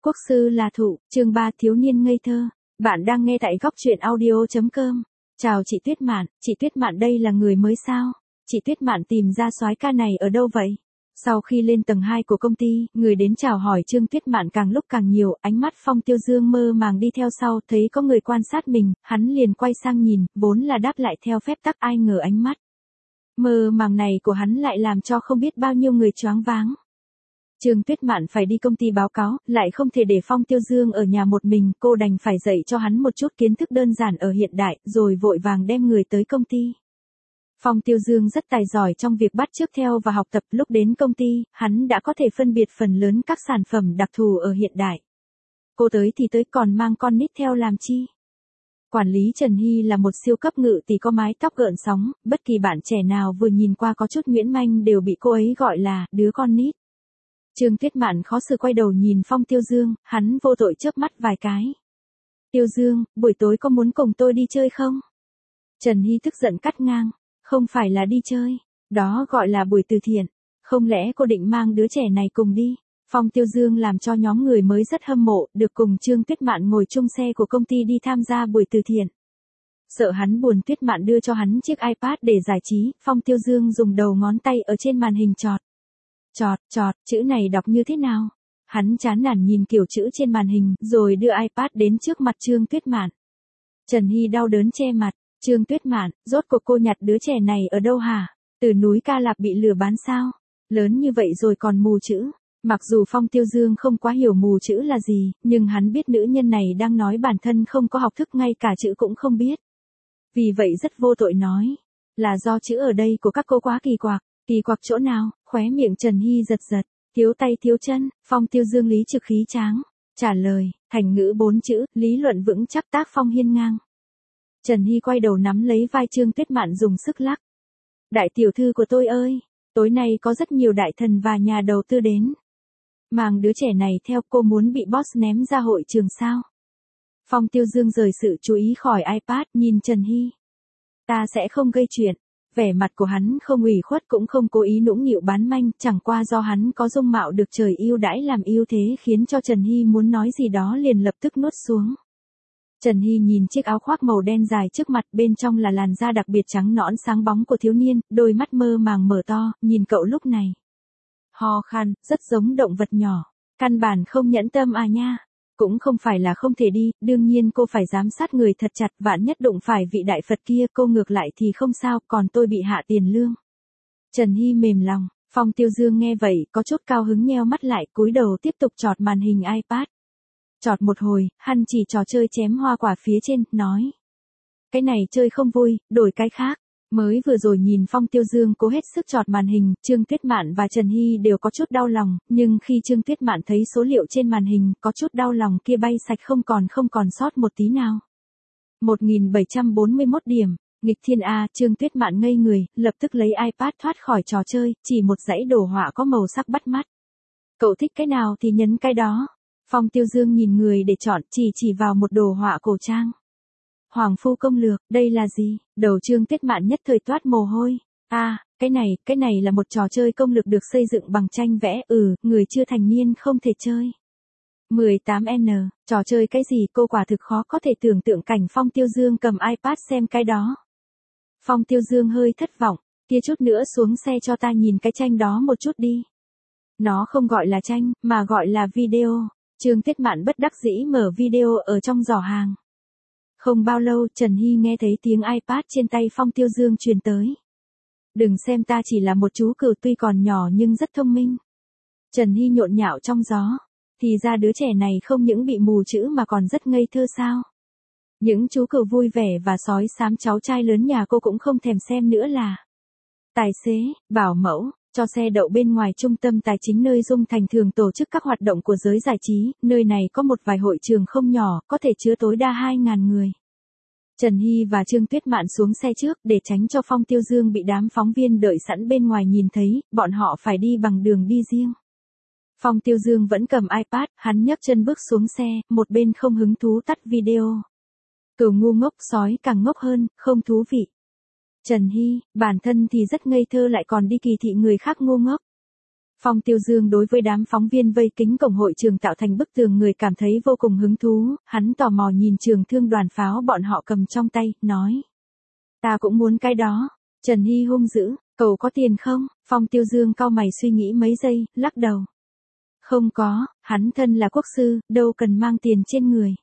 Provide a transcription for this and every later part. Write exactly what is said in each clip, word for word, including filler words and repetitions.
Quốc sư là thụ, chương ba thiếu niên ngây thơ. Bạn đang nghe tại góc truyện audio chấm com. Chào chị Tuyết Mạn, chị Tuyết Mạn đây là người mới sao? Chị Tuyết Mạn tìm ra soái ca này ở đâu vậy? Sau khi lên tầng hai của công ty, người đến chào hỏi Trương Tuyết Mạn càng lúc càng nhiều, ánh mắt Phong Tiêu Dương mơ màng đi theo sau, thấy có người quan sát mình, hắn liền quay sang nhìn, vốn là đáp lại theo phép tắc, ai ngờ ánh mắt mơ màng này của hắn lại làm cho không biết bao nhiêu người choáng váng. Trương Tuyết Mạn phải đi công ty báo cáo, lại không thể để Phong Tiêu Dương ở nhà một mình, cô đành phải dạy cho hắn một chút kiến thức đơn giản ở hiện đại, rồi vội vàng đem người tới công ty. Phong Tiêu Dương rất tài giỏi trong việc bắt chước theo và học tập, lúc đến công ty, hắn đã có thể phân biệt phần lớn các sản phẩm đặc thù ở hiện đại. Cô tới thì tới, còn mang con nít theo làm chi? Quản lý Trần Hy là một siêu cấp ngự tỷ có mái tóc gợn sóng, bất kỳ bạn trẻ nào vừa nhìn qua có chút nguyễn manh đều bị cô ấy gọi là đứa con nít. Trương Tuyết Mạn khó xử quay đầu nhìn Phong Tiêu Dương, hắn vô tội chớp mắt vài cái. Tiêu Dương, buổi tối có muốn cùng tôi đi chơi không? Trần Hy tức giận cắt ngang, không phải là đi chơi, đó gọi là buổi từ thiện, không lẽ cô định mang đứa trẻ này cùng đi? Phong Tiêu Dương làm cho nhóm người mới rất hâm mộ, được cùng Trương Tuyết Mạn ngồi chung xe của công ty đi tham gia buổi từ thiện. Sợ hắn buồn, Tuyết Mạn đưa cho hắn chiếc iPad để giải trí, Phong Tiêu Dương dùng đầu ngón tay ở trên màn hình chọt. Chọt, chọt, chữ này đọc như thế nào? Hắn chán nản nhìn kiểu chữ trên màn hình, rồi đưa iPad đến trước mặt Trương Tuyết Mạn. Trần Hy đau đớn che mặt, Trương Tuyết Mạn, rốt cuộc cô nhặt đứa trẻ này ở đâu hả? Từ núi Ca Lạp bị lừa bán sao? Lớn như vậy rồi còn mù chữ. Mặc dù Phong Tiêu Dương không quá hiểu mù chữ là gì, nhưng hắn biết nữ nhân này đang nói bản thân không có học thức, ngay cả chữ cũng không biết. Vì vậy rất vô tội nói, là do chữ ở đây của các cô quá kỳ quặc. Kỳ quặc chỗ nào? Khóe miệng Trần Hy giật giật, thiếu tay thiếu chân. Phong Tiêu Dương lý trực khí tráng trả lời, thành ngữ bốn chữ, lý luận vững chắc, tác phong hiên ngang. Trần Hy quay đầu nắm lấy vai Trương Tuyết Mạn dùng sức lắc. Đại tiểu thư của tôi ơi, tối nay có rất nhiều đại thần và nhà đầu tư đến. Mang đứa trẻ này theo, cô muốn bị boss ném ra hội trường sao? Phong Tiêu Dương rời sự chú ý khỏi iPad, nhìn Trần Hy. Ta sẽ không gây chuyện. Vẻ mặt của hắn không ủy khuất cũng không cố ý nũng nịu bán manh, chẳng qua do hắn có dung mạo được trời yêu đãi làm ưu thế khiến cho Trần Hy muốn nói gì đó liền lập tức nuốt xuống. Trần Hy nhìn chiếc áo khoác màu đen dài trước mặt, bên trong là làn da đặc biệt trắng nõn sáng bóng của thiếu niên, đôi mắt mơ màng mở to, nhìn cậu lúc này. Ho khan, rất giống động vật nhỏ, căn bản không nhẫn tâm à nha. Cũng không phải là không thể đi, đương nhiên cô phải giám sát người thật chặt, vạn nhất đụng phải vị đại Phật kia, cô ngược lại thì không sao, còn tôi bị hạ tiền lương. Trần Hy mềm lòng, Phong Tiêu Dương nghe vậy, có chút cao hứng nheo mắt lại, cúi đầu tiếp tục chọt màn hình iPad. Chọt một hồi, hắn chỉ trò chơi chém hoa quả phía trên, nói. Cái này chơi không vui, đổi cái khác. Mới vừa rồi nhìn Phong Tiêu Dương cố hết sức chọt màn hình, Trương Tuyết Mạn và Trần Hy đều có chút đau lòng, nhưng khi Trương Tuyết Mạn thấy số liệu trên màn hình, có chút đau lòng kia bay sạch không còn không còn sót một tí nào. một nghìn bảy trăm bốn mươi mốt điểm, nghịch thiên A, Trương Tuyết Mạn ngây người, lập tức lấy iPad thoát khỏi trò chơi, chỉ một dãy đồ họa có màu sắc bắt mắt. Cậu thích cái nào thì nhấn cái đó. Phong Tiêu Dương nhìn người để chọn, chỉ chỉ vào một đồ họa cổ trang. Hoàng phu công lược, đây là gì? Đầu Trương Tuyết Mạn nhất thời toát mồ hôi. À, cái này, cái này là một trò chơi công lược được xây dựng bằng tranh vẽ, ừ, người chưa thành niên không thể chơi. mười tám N, trò chơi cái gì? Cô quả thực khó có thể tưởng tượng cảnh Phong Tiêu Dương cầm iPad xem cái đó. Phong Tiêu Dương hơi thất vọng, kia chút nữa xuống xe cho ta nhìn cái tranh đó một chút đi. Nó không gọi là tranh, mà gọi là video. Trương Tuyết Mạn bất đắc dĩ mở video ở trong giỏ hàng. Không bao lâu, Trần Hy nghe thấy tiếng iPad trên tay Phong Tiêu Dương truyền tới. Đừng xem ta chỉ là một chú cừu tuy còn nhỏ nhưng rất thông minh. Trần Hy nhộn nhạo trong gió. Thì ra đứa trẻ này không những bị mù chữ mà còn rất ngây thơ sao. Những chú cừu vui vẻ và sói xám cháu trai lớn nhà cô cũng không thèm xem nữa là. Tài xế, bảo mẫu, cho xe đậu bên ngoài trung tâm tài chính nơi Dung Thành thường tổ chức các hoạt động của giới giải trí, nơi này có một vài hội trường không nhỏ, có thể chứa tối đa hai nghìn người. Trần Hy và Trương Tuyết Mạn xuống xe trước, để tránh cho Phong Tiêu Dương bị đám phóng viên đợi sẵn bên ngoài nhìn thấy, bọn họ phải đi bằng đường đi riêng. Phong Tiêu Dương vẫn cầm iPad, hắn nhấc chân bước xuống xe, một bên không hứng thú tắt video. Cừu ngu ngốc, sói càng ngốc hơn, không thú vị. Trần Hy, bản thân thì rất ngây thơ lại còn đi kỳ thị người khác ngu ngốc. Phong Tiêu Dương đối với đám phóng viên vây kính cổng hội trường tạo thành bức tường người cảm thấy vô cùng hứng thú, hắn tò mò nhìn trường thương đoàn pháo bọn họ cầm trong tay, nói. Ta cũng muốn cái đó. Trần Hy hung dữ, cậu có tiền không? Phong Tiêu Dương cau mày suy nghĩ mấy giây, lắc đầu. Không có, hắn thân là quốc sư, đâu cần mang tiền trên người.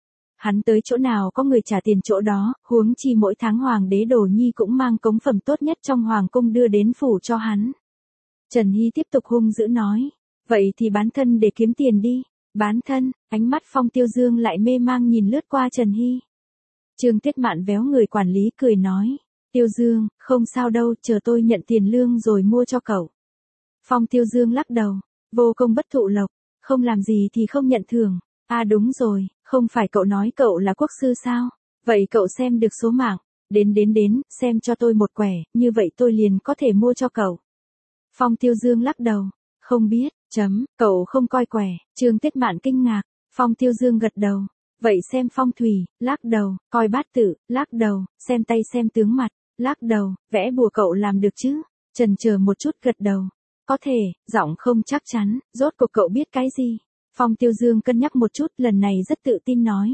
Hắn tới chỗ nào có người trả tiền chỗ đó, huống chi mỗi tháng hoàng đế Đồ Nhi cũng mang cống phẩm tốt nhất trong hoàng cung đưa đến phủ cho hắn. Trần Hy tiếp tục hung dữ nói, vậy thì bán thân để kiếm tiền đi. Bán thân, ánh mắt Phong Tiêu Dương lại mê mang nhìn lướt qua Trần Hy. Trương Tuyết Mạn véo người quản lý cười nói, Tiêu Dương, không sao đâu, chờ tôi nhận tiền lương rồi mua cho cậu. Phong Tiêu Dương lắc đầu, vô công bất thụ lộc, không làm gì thì không nhận thưởng. À đúng rồi, không phải cậu nói cậu là quốc sư sao? Vậy cậu xem được số mạng, đến đến đến, xem cho tôi một quẻ, như vậy tôi liền có thể mua cho cậu. Phong Tiêu Dương lắc đầu, không biết, chấm, cậu không coi quẻ. Trương Tuyết Mạn kinh ngạc, Phong Tiêu Dương gật đầu, vậy xem phong thủy, lắc đầu, coi bát tự, lắc đầu, xem tay xem tướng mặt, lắc đầu, vẽ bùa cậu làm được chứ? Chần chờ một chút gật đầu, có thể, giọng không chắc chắn, rốt cuộc cậu biết cái gì? Phong Tiêu Dương cân nhắc một chút, lần này rất tự tin nói.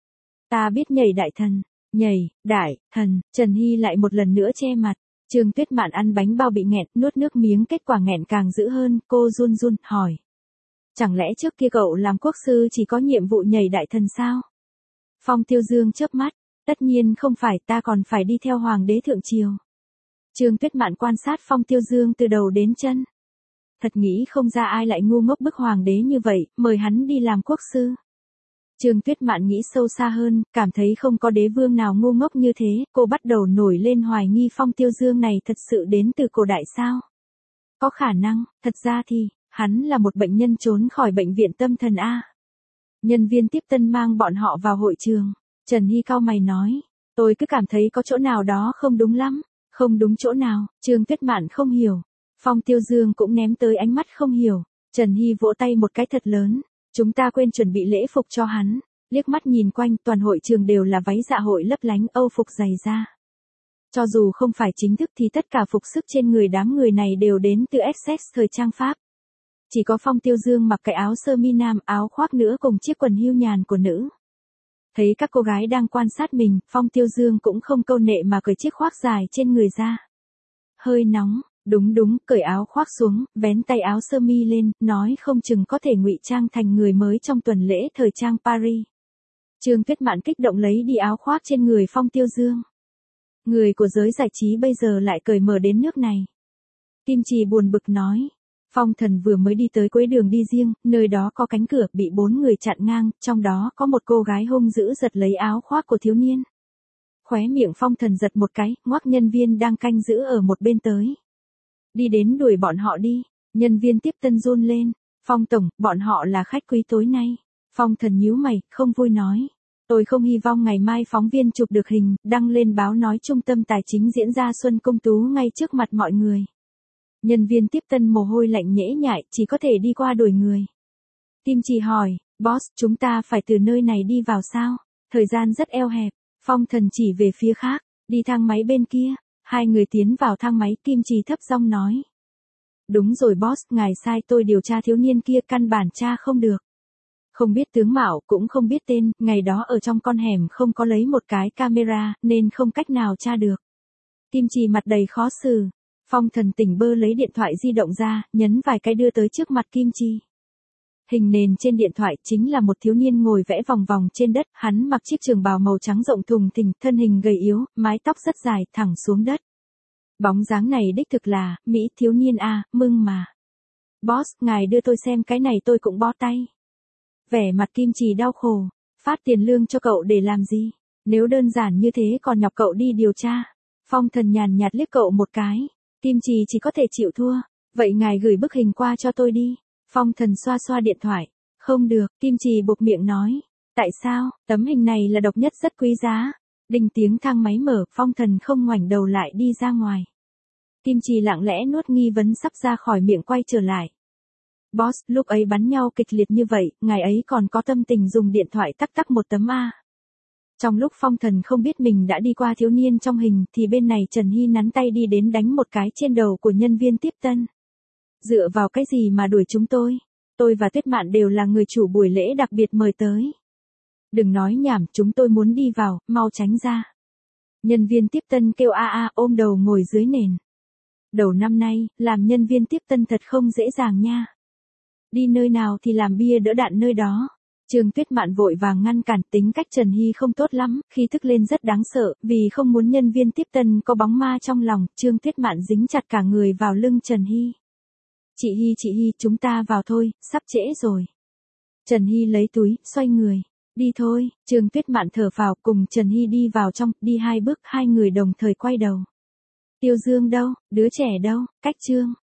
Ta biết nhảy đại thần, nhảy, đại, thần. Trần Hy lại một lần nữa che mặt. Trương Tuyết Mạn ăn bánh bao bị nghẹn, nuốt nước miếng, kết quả nghẹn càng dữ hơn, cô run run, hỏi. Chẳng lẽ trước kia cậu làm quốc sư chỉ có nhiệm vụ nhảy đại thần sao? Phong Tiêu Dương chớp mắt, tất nhiên không phải, ta còn phải đi theo hoàng đế thượng triều. Trương Tuyết Mạn quan sát Phong Tiêu Dương từ đầu đến chân. Thật nghĩ không ra ai lại ngu ngốc bức hoàng đế như vậy, mời hắn đi làm quốc sư. Trương Tuyết Mạn nghĩ sâu xa hơn, cảm thấy không có đế vương nào ngu ngốc như thế, cô bắt đầu nổi lên hoài nghi Phong Tiêu Dương này thật sự đến từ cổ đại sao. Có khả năng, thật ra thì, hắn là một bệnh nhân trốn khỏi bệnh viện tâm thần A. Nhân viên tiếp tân mang bọn họ vào hội trường. Trần Hy cau mày nói, tôi cứ cảm thấy có chỗ nào đó không đúng lắm. Không đúng chỗ nào? Trương Tuyết Mạn không hiểu. Phong Tiêu Dương cũng ném tới ánh mắt không hiểu. Trần Hy vỗ tay một cái thật lớn. Chúng ta quên chuẩn bị lễ phục cho hắn. Liếc mắt nhìn quanh, toàn hội trường đều là váy dạ hội lấp lánh, âu phục dày da. Cho dù không phải chính thức thì tất cả phục sức trên người đám người này đều đến từ Essex thời trang Pháp. Chỉ có Phong Tiêu Dương mặc cái áo sơ mi nam, áo khoác nữa cùng chiếc quần hưu nhàn của nữ. Thấy các cô gái đang quan sát mình, Phong Tiêu Dương cũng không câu nệ mà cởi chiếc khoác dài trên người ra. Hơi nóng, đúng đúng, cởi áo khoác xuống, vén tay áo sơ mi lên, nói không chừng có thể ngụy trang thành người mới trong tuần lễ thời trang Paris. Trương Tuyết Mạn kích động lấy đi áo khoác trên người Phong Tiêu Dương. Người của giới giải trí bây giờ lại cởi mở đến nước này. Kim Trì buồn bực nói. Phong Thần vừa mới đi tới cuối đường đi riêng, nơi đó có cánh cửa bị bốn người chặn ngang, trong đó có một cô gái hung dữ giật lấy áo khoác của thiếu niên. Khóe miệng Phong Thần giật một cái, ngoắc nhân viên đang canh giữ ở một bên tới. Đi đến đuổi bọn họ đi, nhân viên tiếp tân run lên. Phong Tổng, bọn họ là khách quý tối nay. Phong Thần nhíu mày, không vui nói. Tôi không hy vọng ngày mai phóng viên chụp được hình, đăng lên báo nói trung tâm tài chính diễn ra Xuân Công Tú ngay trước mặt mọi người. Nhân viên tiếp tân mồ hôi lạnh nhễ nhại, chỉ có thể đi qua đuổi người. Kim Trì hỏi, boss, chúng ta phải từ nơi này đi vào sao? Thời gian rất eo hẹp. Phong Thần chỉ về phía khác, đi thang máy bên kia. Hai người tiến vào thang máy, Kim Trì thấp giọng nói. Đúng rồi boss, ngài sai, tôi điều tra thiếu niên kia căn bản tra không được. Không biết tướng mạo, cũng không biết tên, ngày đó ở trong con hẻm không có lấy một cái camera, nên không cách nào tra được. Kim Trì mặt đầy khó xử. Phong Thần tỉnh bơ lấy điện thoại di động ra, nhấn vài cái đưa tới trước mặt Kim Trì. Hình nền trên điện thoại chính là một thiếu niên ngồi vẽ vòng vòng trên đất, hắn mặc chiếc trường bào màu trắng rộng thùng thình, thân hình gầy yếu, mái tóc rất dài, thẳng xuống đất. Bóng dáng này đích thực là, Mỹ thiếu niên a, mưng mà. Boss, ngài đưa tôi xem cái này tôi cũng bó tay. Vẻ mặt Kim Trì đau khổ, phát tiền lương cho cậu để làm gì? Nếu đơn giản như thế còn nhọc cậu đi điều tra. Phong Thần nhàn nhạt liếc cậu một cái. Kim Trì chỉ có thể chịu thua. Vậy ngài gửi bức hình qua cho tôi đi. Phong Thần xoa xoa điện thoại. Không được, Kim Trì buộc miệng nói. Tại sao? Tấm hình này là độc nhất rất quý giá. Đinh tiếng thang máy mở, Phong Thần không ngoảnh đầu lại đi ra ngoài. Kim Trì lặng lẽ nuốt nghi vấn sắp ra khỏi miệng quay trở lại. Boss, lúc ấy bắn nhau kịch liệt như vậy, ngài ấy còn có tâm tình dùng điện thoại tắc tắc một tấm A. Trong lúc Phong Thần không biết mình đã đi qua thiếu niên trong hình, thì bên này Trần Hy nắn tay đi đến đánh một cái trên đầu của nhân viên tiếp tân. Dựa vào cái gì mà đuổi chúng tôi? Tôi và Tuyết Mạn đều là người chủ buổi lễ đặc biệt mời tới. Đừng nói nhảm, chúng tôi muốn đi vào, mau tránh ra. Nhân viên tiếp tân kêu a a ôm đầu ngồi dưới nền. Đầu năm nay, làm nhân viên tiếp tân thật không dễ dàng nha. Đi nơi nào thì làm bia đỡ đạn nơi đó. Trương Tuyết Mạn vội vàng ngăn cản, tính cách Trần Hy không tốt lắm, khi thức lên rất đáng sợ, vì không muốn nhân viên tiếp tân có bóng ma trong lòng, Trương Tuyết Mạn dính chặt cả người vào lưng Trần Hy. Chị Hy chị Hy, chúng ta vào thôi, sắp trễ rồi. Trần Hy lấy túi, xoay người. Đi thôi, Trương Tuyết Mạn thở phào cùng Trần Hy đi vào trong, đi hai bước, hai người đồng thời quay đầu. Tiêu Dương đâu, đứa trẻ đâu, Cách Trương.